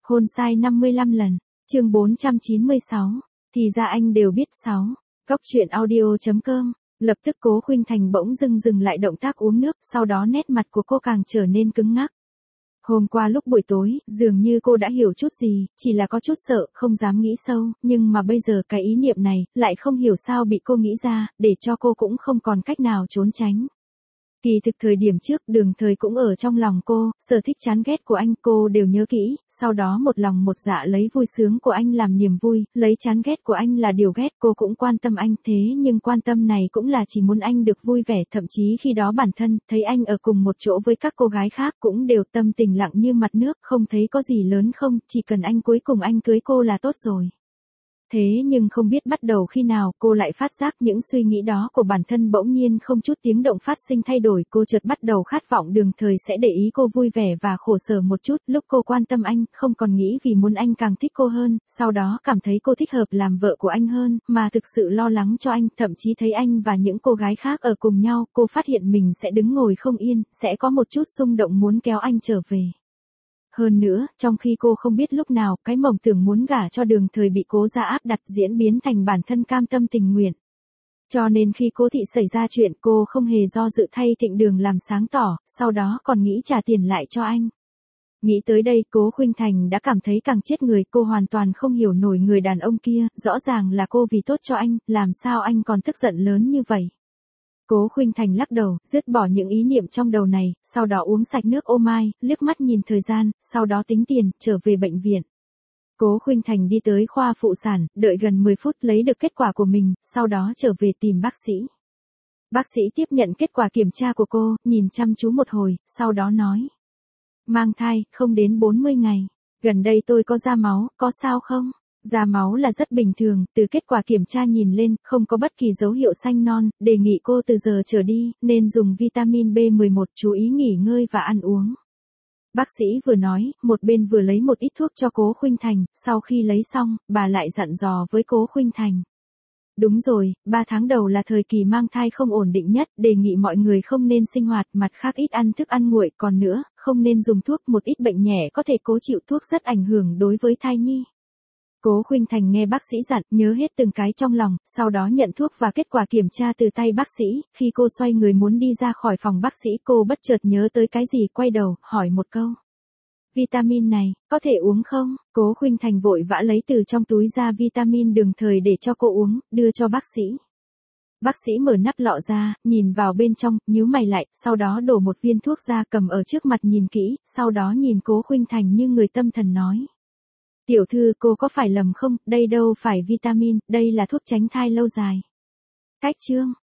Hôn sai 55 lần. Chương 496. Thì ra anh đều biết 6. Góc truyện audio.com. Lập tức Cố Khuynh Thành bỗng dừng lại động tác uống nước, sau đó nét mặt của cô càng trở nên cứng ngắc. Hôm qua lúc buổi tối, dường như cô đã hiểu chút gì, chỉ là có chút sợ, không dám nghĩ sâu, nhưng mà bây giờ cái ý niệm này, lại không hiểu sao bị cô nghĩ ra, để cho cô cũng không còn cách nào trốn tránh. Kỳ thực thời điểm trước, Đường Thời cũng ở trong lòng cô, sở thích chán ghét của anh cô đều nhớ kỹ, sau đó một lòng một dạ lấy vui sướng của anh làm niềm vui, lấy chán ghét của anh là điều ghét, cô cũng quan tâm anh, thế nhưng quan tâm này cũng là chỉ muốn anh được vui vẻ, thậm chí khi đó bản thân, thấy anh ở cùng một chỗ với các cô gái khác cũng đều tâm tình lặng như mặt nước, không thấy có gì lớn không, chỉ cần anh cuối cùng anh cưới cô là tốt rồi. Thế nhưng không biết bắt đầu khi nào cô lại phát giác những suy nghĩ đó của bản thân bỗng nhiên không chút tiếng động phát sinh thay đổi, cô chợt bắt đầu khát vọng Đường Thời sẽ để ý cô vui vẻ và khổ sở một chút, lúc cô quan tâm anh, không còn nghĩ vì muốn anh càng thích cô hơn, sau đó cảm thấy cô thích hợp làm vợ của anh hơn, mà thực sự lo lắng cho anh, thậm chí thấy anh và những cô gái khác ở cùng nhau, cô phát hiện mình sẽ đứng ngồi không yên, sẽ có một chút xung động muốn kéo anh trở về. Hơn nữa, trong khi cô không biết lúc nào, cái mộng tưởng muốn gả cho Đường Thời bị Cố gia áp đặt diễn biến thành bản thân cam tâm tình nguyện. Cho nên khi Cố thị xảy ra chuyện cô không hề do dự thay Thịnh Đường làm sáng tỏ, sau đó còn nghĩ trả tiền lại cho anh. Nghĩ tới đây Cố Khuynh Thành đã cảm thấy càng chết người, cô hoàn toàn không hiểu nổi người đàn ông kia, rõ ràng là cô vì tốt cho anh, làm sao anh còn tức giận lớn như vậy. Cố Khuynh Thành lắc đầu, dứt bỏ những ý niệm trong đầu này, sau đó uống sạch nước ô mai, liếc mắt nhìn thời gian, sau đó tính tiền, trở về bệnh viện. Cố Khuynh Thành đi tới khoa phụ sản, đợi gần 10 phút lấy được kết quả của mình, sau đó trở về tìm bác sĩ. Bác sĩ tiếp nhận kết quả kiểm tra của cô, nhìn chăm chú một hồi, sau đó nói. Mang thai, không đến 40 ngày. Gần đây tôi có ra máu, có sao không? Ra máu là rất bình thường, từ kết quả kiểm tra nhìn lên, không có bất kỳ dấu hiệu xanh non, đề nghị cô từ giờ trở đi, nên dùng vitamin B11, chú ý nghỉ ngơi và ăn uống. Bác sĩ vừa nói, một bên vừa lấy một ít thuốc cho Cố Khuynh Thành, sau khi lấy xong, bà lại dặn dò với Cố Khuynh Thành. Đúng rồi, 3 tháng đầu là thời kỳ mang thai không ổn định nhất, đề nghị mọi người không nên sinh hoạt, mặt khác ít ăn thức ăn nguội, còn nữa, không nên dùng thuốc, một ít bệnh nhẹ có thể cố chịu thuốc rất ảnh hưởng đối với thai nhi. Cố Khuynh Thành nghe bác sĩ dặn, nhớ hết từng cái trong lòng, sau đó nhận thuốc và kết quả kiểm tra từ tay bác sĩ, khi cô xoay người muốn đi ra khỏi phòng bác sĩ cô bất chợt nhớ tới cái gì, quay đầu, hỏi một câu. Vitamin này, có thể uống không? Cố Khuynh Thành vội vã lấy từ trong túi ra vitamin Đường Thời để cho cô uống, đưa cho bác sĩ. Bác sĩ mở nắp lọ ra, nhìn vào bên trong, nhíu mày lại, sau đó đổ một viên thuốc ra cầm ở trước mặt nhìn kỹ, sau đó nhìn Cố Khuynh Thành như người tâm thần nói. Tiểu thư cô có phải lầm không, đây đâu phải vitamin, đây là thuốc tránh thai lâu dài. Cách chương.